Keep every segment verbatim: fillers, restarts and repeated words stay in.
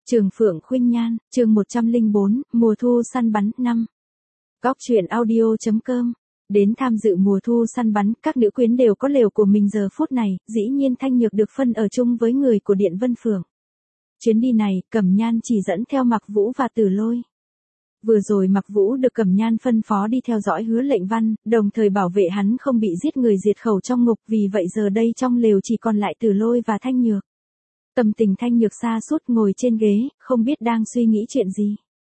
Trường Phượng Khuynh Nhan, chương một trăm lẻ bốn, mùa thu săn bắn năm. Góc truyện audio chấm com. Đến tham dự mùa thu săn bắn, các nữ quyến đều có lều của mình giờ phút này, dĩ nhiên Thanh Nhược được phân ở chung với người của Điện Vân Phường. Chuyến đi này, Cẩm Nhan chỉ dẫn theo Mạc Vũ và Tử Lôi. Vừa rồi Mạc Vũ được Cẩm Nhan phân phó đi theo dõi Hứa Lệnh Văn, đồng thời bảo vệ hắn không bị giết người diệt khẩu trong ngục, vì vậy giờ đây trong lều chỉ còn lại Tử Lôi và Thanh Nhược. Tâm tình Thanh Nhược sa sút ngồi trên ghế, không biết đang suy nghĩ chuyện gì.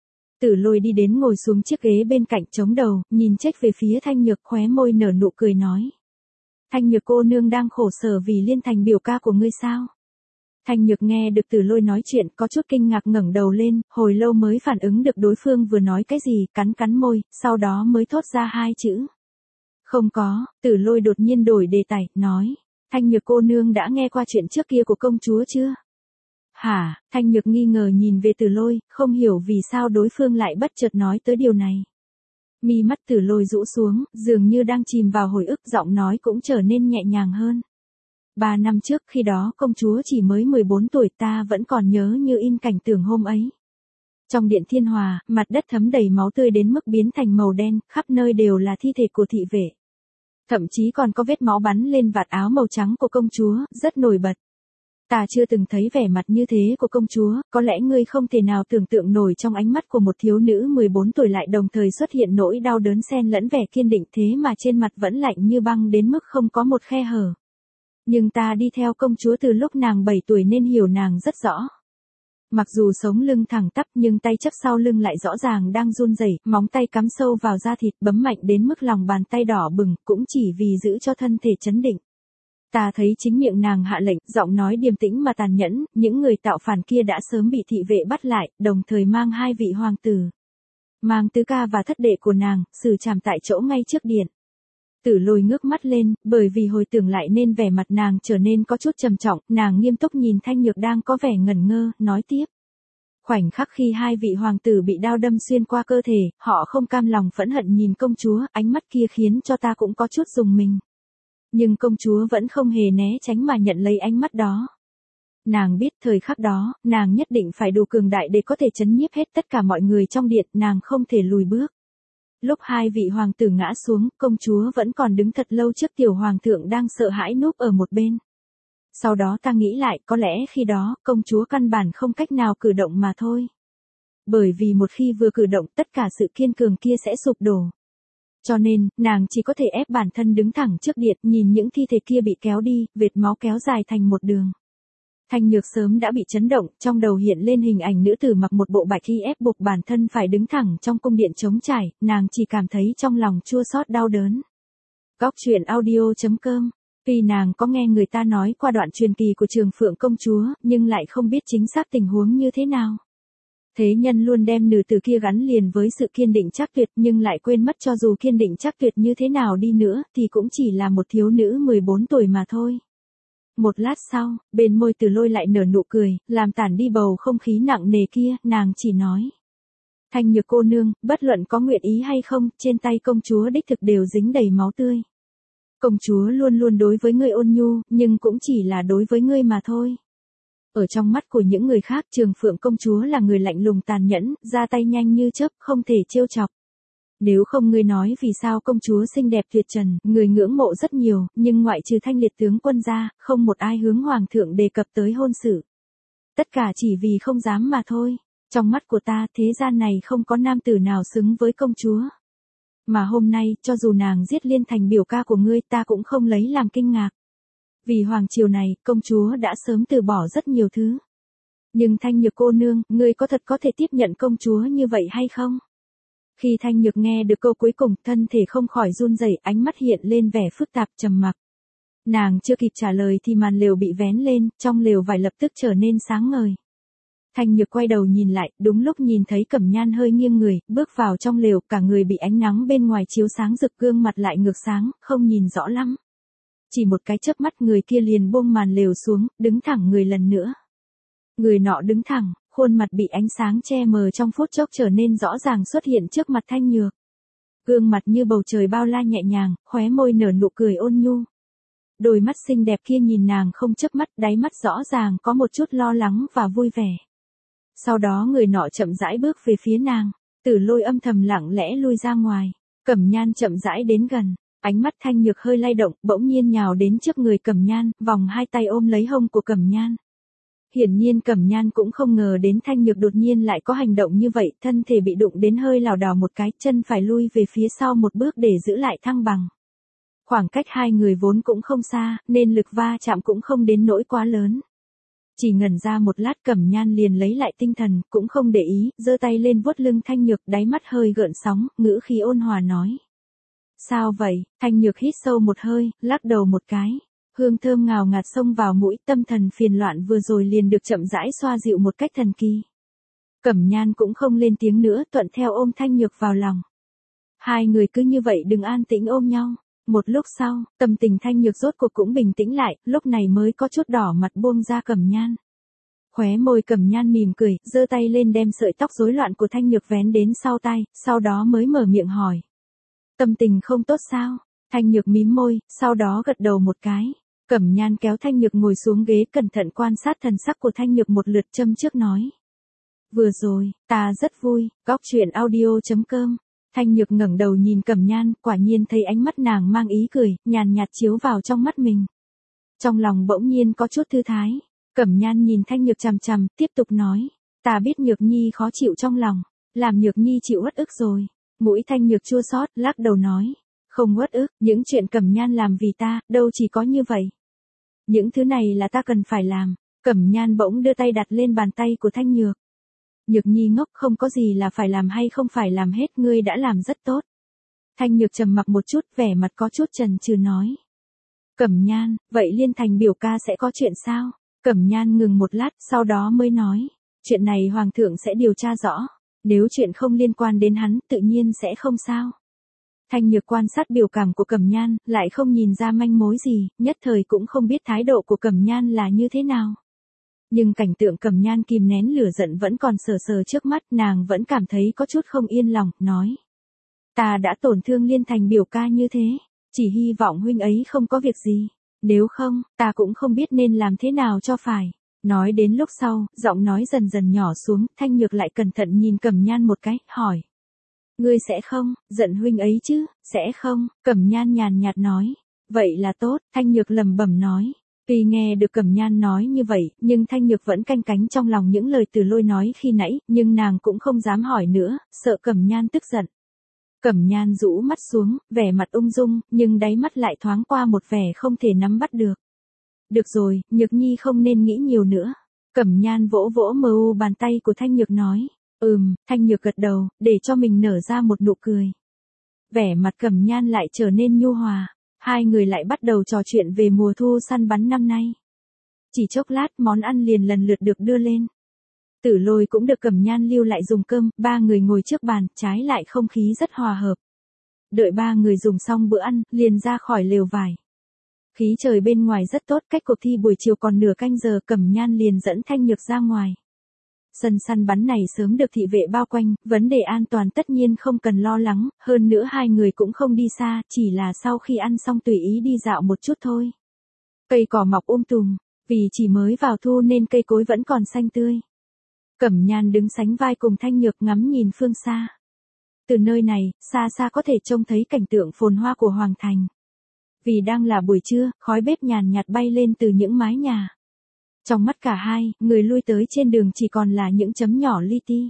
Tử Lôi đi đến ngồi xuống chiếc ghế bên cạnh chống đầu, nhìn trách về phía Thanh Nhược, khóe môi nở nụ cười nói. Thanh Nhược cô nương đang khổ sở vì Liên Thành biểu ca của ngươi sao? Thanh Nhược nghe được Tử Lôi nói chuyện, có chút kinh ngạc ngẩng đầu lên, hồi lâu mới phản ứng được đối phương vừa nói cái gì, cắn cắn môi, sau đó mới thốt ra hai chữ. Không có. Tử Lôi đột nhiên đổi đề tài, nói. Thanh Nhược cô nương đã nghe qua chuyện trước kia của công chúa chưa? Hả? Thanh Nhược nghi ngờ nhìn về Tử Lôi, không hiểu vì sao đối phương lại bất chợt nói tới điều này. Mi mắt Tử Lôi rũ xuống, dường như đang chìm vào hồi ức, giọng nói cũng trở nên nhẹ nhàng hơn. Ba năm trước, khi đó công chúa chỉ mới mười bốn tuổi, ta vẫn còn nhớ như in cảnh tượng hôm ấy. Trong điện Thiên Hòa, mặt đất thấm đầy máu tươi đến mức biến thành màu đen, khắp nơi đều là thi thể của thị vệ. Thậm chí còn có vết máu bắn lên vạt áo màu trắng của công chúa, rất nổi bật. Ta chưa từng thấy vẻ mặt như thế của công chúa, có lẽ ngươi không thể nào tưởng tượng nổi trong ánh mắt của một thiếu nữ mười bốn tuổi lại đồng thời xuất hiện nỗi đau đớn xen lẫn vẻ kiên định, thế mà trên mặt vẫn lạnh như băng đến mức không có một khe hở. Nhưng ta đi theo công chúa từ lúc nàng bảy tuổi nên hiểu nàng rất rõ. Mặc dù sống lưng thẳng tắp nhưng tay chấp sau lưng lại rõ ràng đang run rẩy, móng tay cắm sâu vào da thịt, bấm mạnh đến mức lòng bàn tay đỏ bừng, cũng chỉ vì giữ cho thân thể trấn định. Ta thấy chính miệng nàng hạ lệnh, giọng nói điềm tĩnh mà tàn nhẫn, những người tạo phản kia đã sớm bị thị vệ bắt lại, đồng thời mang hai vị hoàng tử, mang tứ ca và thất đệ của nàng, xử trảm tại chỗ ngay trước điện. Tử Lôi ngước mắt lên, bởi vì hồi tưởng lại nên vẻ mặt nàng trở nên có chút trầm trọng, nàng nghiêm túc nhìn Thanh Nhược đang có vẻ ngẩn ngơ, nói tiếp. Khoảnh khắc khi hai vị hoàng tử bị đao đâm xuyên qua cơ thể, họ không cam lòng phẫn hận nhìn công chúa, ánh mắt kia khiến cho ta cũng có chút rùng mình. Nhưng công chúa vẫn không hề né tránh mà nhận lấy ánh mắt đó. Nàng biết thời khắc đó, nàng nhất định phải đủ cường đại để có thể trấn nhiếp hết tất cả mọi người trong điện, nàng không thể lùi bước. Lúc hai vị hoàng tử ngã xuống, công chúa vẫn còn đứng thật lâu trước tiểu hoàng thượng đang sợ hãi núp ở một bên. Sau đó ta nghĩ lại, có lẽ khi đó, công chúa căn bản không cách nào cử động mà thôi. Bởi vì một khi vừa cử động, tất cả sự kiên cường kia sẽ sụp đổ. Cho nên, nàng chỉ có thể ép bản thân đứng thẳng trước điện, nhìn những thi thể kia bị kéo đi, vệt máu kéo dài thành một đường. Thanh Nhược sớm đã bị chấn động, trong đầu hiện lên hình ảnh nữ tử mặc một bộ bạch y ép buộc bản thân phải đứng thẳng trong cung điện trống trải, nàng chỉ cảm thấy trong lòng chua xót đau đớn. Góc truyện audio chấm com. Tuy nàng có nghe người ta nói qua đoạn truyền kỳ của Trường Phượng công chúa, nhưng lại không biết chính xác tình huống như thế nào. Thế nhân luôn đem nữ tử kia gắn liền với sự kiên định chắc tuyệt, nhưng lại quên mất cho dù kiên định chắc tuyệt như thế nào đi nữa, thì cũng chỉ là một thiếu nữ mười bốn tuổi mà thôi. Một lát sau, bên môi Tử Lôi lại nở nụ cười, làm tản đi bầu không khí nặng nề kia, nàng chỉ nói. Thanh Nhược cô nương, bất luận có nguyện ý hay không, trên tay công chúa đích thực đều dính đầy máu tươi. Công chúa luôn luôn đối với ngươi ôn nhu, nhưng cũng chỉ là đối với ngươi mà thôi. Ở trong mắt của những người khác, Trường Phượng công chúa là người lạnh lùng tàn nhẫn, ra tay nhanh như chớp, không thể trêu chọc. Nếu không ngươi nói vì sao công chúa xinh đẹp tuyệt trần, người ngưỡng mộ rất nhiều, nhưng ngoại trừ Thanh Liệt tướng quân ra, không một ai hướng hoàng thượng đề cập tới hôn sự. Tất cả chỉ vì không dám mà thôi. Trong mắt của ta, thế gian này không có nam tử nào xứng với công chúa. Mà hôm nay, cho dù nàng giết Liên Thành biểu ca của ngươi, ta cũng không lấy làm kinh ngạc. Vì hoàng triều này, công chúa đã sớm từ bỏ rất nhiều thứ. Nhưng Thanh Nhược cô nương, ngươi có thật có thể tiếp nhận công chúa như vậy hay không? Khi Thanh Nhược nghe được câu cuối cùng, thân thể không khỏi run rẩy, ánh mắt hiện lên vẻ phức tạp trầm mặc. Nàng chưa kịp trả lời thì màn lều bị vén lên, trong lều vải lập tức trở nên sáng ngời. Thanh Nhược quay đầu nhìn lại, đúng lúc nhìn thấy Cẩm Nhan hơi nghiêng người, bước vào trong lều, cả người bị ánh nắng bên ngoài chiếu sáng rực, gương mặt lại ngược sáng, không nhìn rõ lắm. Chỉ một cái chớp mắt người kia liền buông màn lều xuống, đứng thẳng người lần nữa. Người nọ đứng thẳng, khuôn mặt bị ánh sáng che mờ trong phút chốc trở nên rõ ràng xuất hiện trước mặt Thanh Nhược. Gương mặt như bầu trời bao la nhẹ nhàng, khóe môi nở nụ cười ôn nhu. Đôi mắt xinh đẹp kia nhìn nàng không chớp mắt, đáy mắt rõ ràng có một chút lo lắng và vui vẻ. Sau đó người nọ chậm rãi bước về phía nàng. Tử Lôi âm thầm lặng lẽ lui ra ngoài. Cẩm Nhan chậm rãi đến gần. Ánh mắt Thanh Nhược hơi lay động, bỗng nhiên nhào đến trước người Cẩm Nhan, vòng hai tay ôm lấy hông của Cẩm Nhan. Hiển nhiên Cẩm Nhan cũng không ngờ đến Thanh Nhược đột nhiên lại có hành động như vậy, thân thể bị đụng đến hơi lảo đảo một cái, chân phải lui về phía sau một bước để giữ lại thăng bằng. Khoảng cách hai người vốn cũng không xa, nên lực va chạm cũng không đến nỗi quá lớn. Chỉ ngẩn ra một lát Cẩm Nhan liền lấy lại tinh thần, cũng không để ý, giơ tay lên vuốt lưng Thanh Nhược, đáy mắt hơi gợn sóng, ngữ khí ôn hòa nói. Sao vậy? Thanh Nhược hít sâu một hơi, lắc đầu một cái. Hương thơm ngào ngạt xông vào mũi, tâm thần phiền loạn vừa rồi liền được chậm rãi xoa dịu một cách thần kỳ. Cẩm Nhan cũng không lên tiếng nữa, thuận theo ôm Thanh Nhược vào lòng. Hai người cứ như vậy đừng an tĩnh ôm nhau. Một lúc sau, tâm tình Thanh Nhược rốt cuộc cũng bình tĩnh lại, lúc này mới có chút đỏ mặt buông ra Cẩm Nhan. Khóe môi Cẩm Nhan mỉm cười, giơ tay lên đem sợi tóc rối loạn của Thanh Nhược vén đến sau tai, sau đó mới mở miệng hỏi. Tâm tình không tốt sao? Thanh Nhược mím môi, sau đó gật đầu một cái. Cẩm Nhan kéo Thanh Nhược ngồi xuống ghế, cẩn thận quan sát thần sắc của Thanh Nhược một lượt, châm trước nói. Vừa rồi, ta rất vui. Góc truyện audio chấm com. Thanh Nhược ngẩng đầu nhìn Cẩm Nhan, quả nhiên thấy ánh mắt nàng mang ý cười, nhàn nhạt chiếu vào trong mắt mình. Trong lòng bỗng nhiên có chút thư thái. Cẩm Nhan nhìn Thanh Nhược chằm chằm, tiếp tục nói. Ta biết Nhược Nhi khó chịu trong lòng, làm Nhược Nhi chịu uất ức rồi. Mũi Thanh Nhược chua xót, lắc đầu nói. Không uất ức, những chuyện Cẩm Nhan làm vì ta, đâu chỉ có như vậy. Những thứ này là ta cần phải làm. Cẩm Nhan bỗng đưa tay đặt lên bàn tay của Thanh Nhược. Nhược Nhi ngốc, không có gì là phải làm hay không phải làm hết, ngươi đã làm rất tốt. Thanh Nhược trầm mặc một chút, vẻ mặt có chút chần chừ nói. Cẩm Nhan, vậy Liên Thành biểu ca sẽ có chuyện sao? Cẩm Nhan ngừng một lát, sau đó mới nói. Chuyện này Hoàng thượng sẽ điều tra rõ. Nếu chuyện không liên quan đến hắn, tự nhiên sẽ không sao. Thanh Nhược quan sát biểu cảm của Cẩm Nhan, lại không nhìn ra manh mối gì, nhất thời cũng không biết thái độ của Cẩm Nhan là như thế nào. Nhưng cảnh tượng Cẩm Nhan kìm nén lửa giận vẫn còn sờ sờ trước mắt, nàng vẫn cảm thấy có chút không yên lòng, nói. Ta đã tổn thương Liên Thành biểu ca như thế, chỉ hy vọng huynh ấy không có việc gì. Nếu không, ta cũng không biết nên làm thế nào cho phải. Nói đến lúc sau, giọng nói dần dần nhỏ xuống, Thanh Nhược lại cẩn thận nhìn Cẩm Nhan một cái, hỏi. Ngươi sẽ không, giận huynh ấy chứ, sẽ không, Cẩm Nhan nhàn nhạt nói. Vậy là tốt, Thanh Nhược lẩm bẩm nói. Tuy nghe được Cẩm Nhan nói như vậy, nhưng Thanh Nhược vẫn canh cánh trong lòng những lời Từ Lôi nói khi nãy, nhưng nàng cũng không dám hỏi nữa, sợ Cẩm Nhan tức giận. Cẩm Nhan rũ mắt xuống, vẻ mặt ung dung, nhưng đáy mắt lại thoáng qua một vẻ không thể nắm bắt được. Được rồi, Nhược Nhi không nên nghĩ nhiều nữa. Cẩm Nhan vỗ vỗ mờ u bàn tay của Thanh Nhược nói. Ừm, Thanh Nhược gật đầu, để cho mình nở ra một nụ cười. Vẻ mặt Cẩm Nhan lại trở nên nhu hòa. Hai người lại bắt đầu trò chuyện về mùa thu săn bắn năm nay. Chỉ chốc lát món ăn liền lần lượt được đưa lên. Tử Lôi cũng được Cẩm Nhan lưu lại dùng cơm, ba người ngồi trước bàn, trái lại không khí rất hòa hợp. Đợi ba người dùng xong bữa ăn, liền ra khỏi lều vải. Khí trời bên ngoài rất tốt, cách cuộc thi buổi chiều còn nửa canh giờ, Cẩm Nhan liền dẫn Thanh Nhược ra ngoài. Sân săn bắn này sớm được thị vệ bao quanh, vấn đề an toàn tất nhiên không cần lo lắng, hơn nữa hai người cũng không đi xa, chỉ là sau khi ăn xong tùy ý đi dạo một chút thôi. Cây cỏ mọc um tùm, vì chỉ mới vào thu nên cây cối vẫn còn xanh tươi. Cẩm Nhan đứng sánh vai cùng Thanh Nhược ngắm nhìn phương xa. Từ nơi này, xa xa có thể trông thấy cảnh tượng phồn hoa của Hoàng Thành. Vì đang là buổi trưa, khói bếp nhàn nhạt bay lên từ những mái nhà. Trong mắt cả hai, người lui tới trên đường chỉ còn là những chấm nhỏ li ti.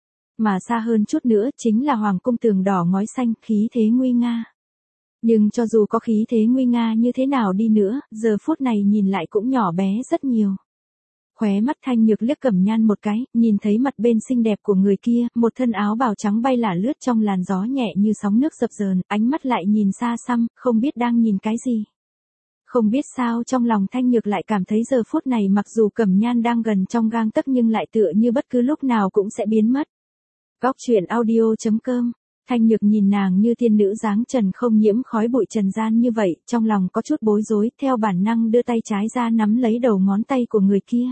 Mà xa hơn chút nữa chính là Hoàng cung tường đỏ ngói xanh, khí thế nguy nga. Nhưng cho dù có khí thế nguy nga như thế nào đi nữa, giờ phút này nhìn lại cũng nhỏ bé rất nhiều. Khóe mắt Thanh Nhược liếc Cẩm Nhan một cái, nhìn thấy mặt bên xinh đẹp của người kia, một thân áo bào trắng bay lả lướt trong làn gió nhẹ như sóng nước dập dờn, ánh mắt lại nhìn xa xăm, không biết đang nhìn cái gì. Không biết sao trong lòng Thanh Nhược lại cảm thấy giờ phút này mặc dù Cẩm Nhan đang gần trong gang tấc nhưng lại tựa như bất cứ lúc nào cũng sẽ biến mất. Góc truyện audio chấm com. Thanh Nhược nhìn nàng như thiên nữ dáng trần không nhiễm khói bụi trần gian như vậy, trong lòng có chút bối rối, theo bản năng đưa tay trái ra nắm lấy đầu ngón tay của người kia.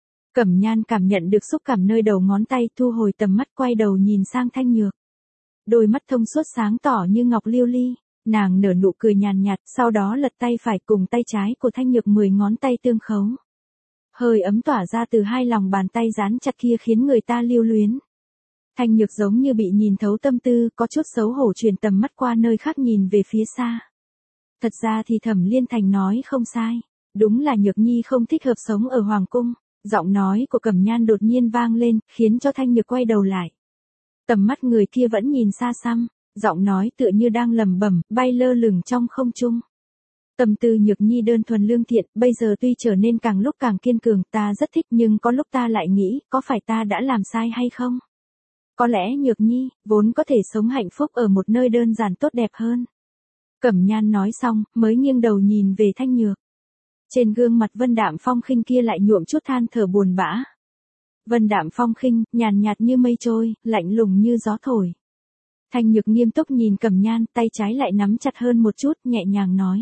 Cẩm Nhan cảm nhận được xúc cảm nơi đầu ngón tay, thu hồi tầm mắt quay đầu nhìn sang Thanh Nhược. Đôi mắt thông suốt sáng tỏ như ngọc liêu ly, nàng nở nụ cười nhàn nhạt, sau đó lật tay phải cùng tay trái của Thanh Nhược mười ngón tay tương khấu. hơi ấm tỏa ra từ hai lòng bàn tay dán chặt kia khiến người ta lưu luyến. Thanh Nhược giống như bị nhìn thấu tâm tư, có chút xấu hổ chuyển tầm mắt qua nơi khác nhìn về phía xa. Thật ra thì Thẩm Liên Thành nói không sai, đúng là Nhược Nhi không thích hợp sống ở Hoàng Cung. Giọng nói của Cẩm Nhan đột nhiên vang lên, khiến cho Thanh Nhược quay đầu lại. Tầm mắt người kia vẫn nhìn xa xăm, giọng nói tựa như đang lẩm bẩm, bay lơ lửng trong không trung. Tâm tư Nhược Nhi đơn thuần lương thiện, bây giờ tuy trở nên càng lúc càng kiên cường, ta rất thích, nhưng có lúc ta lại nghĩ, có phải ta đã làm sai hay không? Có lẽ Nhược Nhi, vốn có thể sống hạnh phúc ở một nơi đơn giản tốt đẹp hơn. Cẩm Nhan nói xong, mới nghiêng đầu nhìn về Thanh Nhược. Trên gương mặt Vân Đạm Phong Khinh kia lại nhuộm chút than thở buồn bã. Vân Đạm Phong Khinh, nhàn nhạt như mây trôi, lạnh lùng như gió thổi. Thanh Nhược nghiêm túc nhìn Cẩm Nhan, tay trái lại nắm chặt hơn một chút, nhẹ nhàng nói.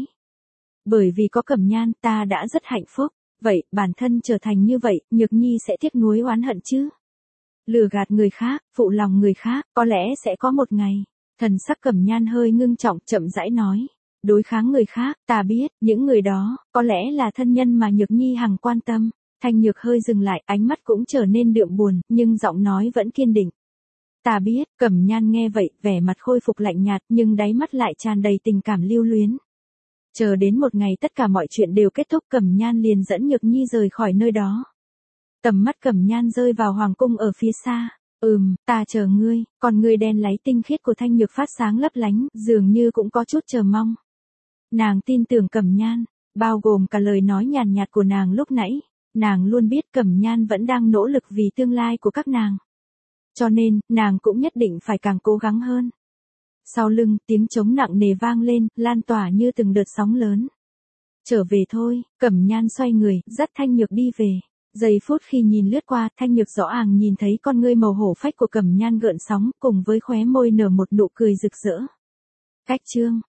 Bởi vì có Cẩm Nhan, ta đã rất hạnh phúc. Vậy, bản thân trở thành như vậy, Nhược Nhi sẽ tiếc nuối oán hận chứ? Lừa gạt người khác, phụ lòng người khác, có lẽ sẽ có một ngày. Thần sắc Cẩm Nhan hơi ngưng trọng, chậm rãi nói. Đối kháng người khác, ta biết, những người đó, có lẽ là thân nhân mà Nhược Nhi hằng quan tâm. Thanh Nhược hơi dừng lại, ánh mắt cũng trở nên đượm buồn, nhưng giọng nói vẫn kiên định. Ta biết, Cẩm Nhan nghe vậy, vẻ mặt khôi phục lạnh nhạt, nhưng đáy mắt lại tràn đầy tình cảm lưu luyến. Chờ đến một ngày tất cả mọi chuyện đều kết thúc, Cẩm Nhan liền dẫn Nhược Nhi rời khỏi nơi đó. Tầm mắt Cẩm Nhan rơi vào hoàng cung ở phía xa. Ừm, ta chờ ngươi, còn ngươi đen láy tinh khiết của Thanh Nhược phát sáng lấp lánh, dường như cũng có chút chờ mong. Nàng tin tưởng Cẩm Nhan, bao gồm cả lời nói nhàn nhạt của nàng lúc nãy. Nàng luôn biết Cẩm Nhan vẫn đang nỗ lực vì tương lai của các nàng. Cho nên, nàng cũng nhất định phải càng cố gắng hơn. Sau lưng, tiếng trống nặng nề vang lên, lan tỏa như từng đợt sóng lớn. Trở về thôi, Cẩm Nhan xoay người, dắt Thanh Nhược đi về. Giây phút khi nhìn lướt qua, Thanh Nhược rõ ràng nhìn thấy con ngươi màu hổ phách của Cẩm Nhan gợn sóng, cùng với khóe môi nở một nụ cười rực rỡ. Cách chương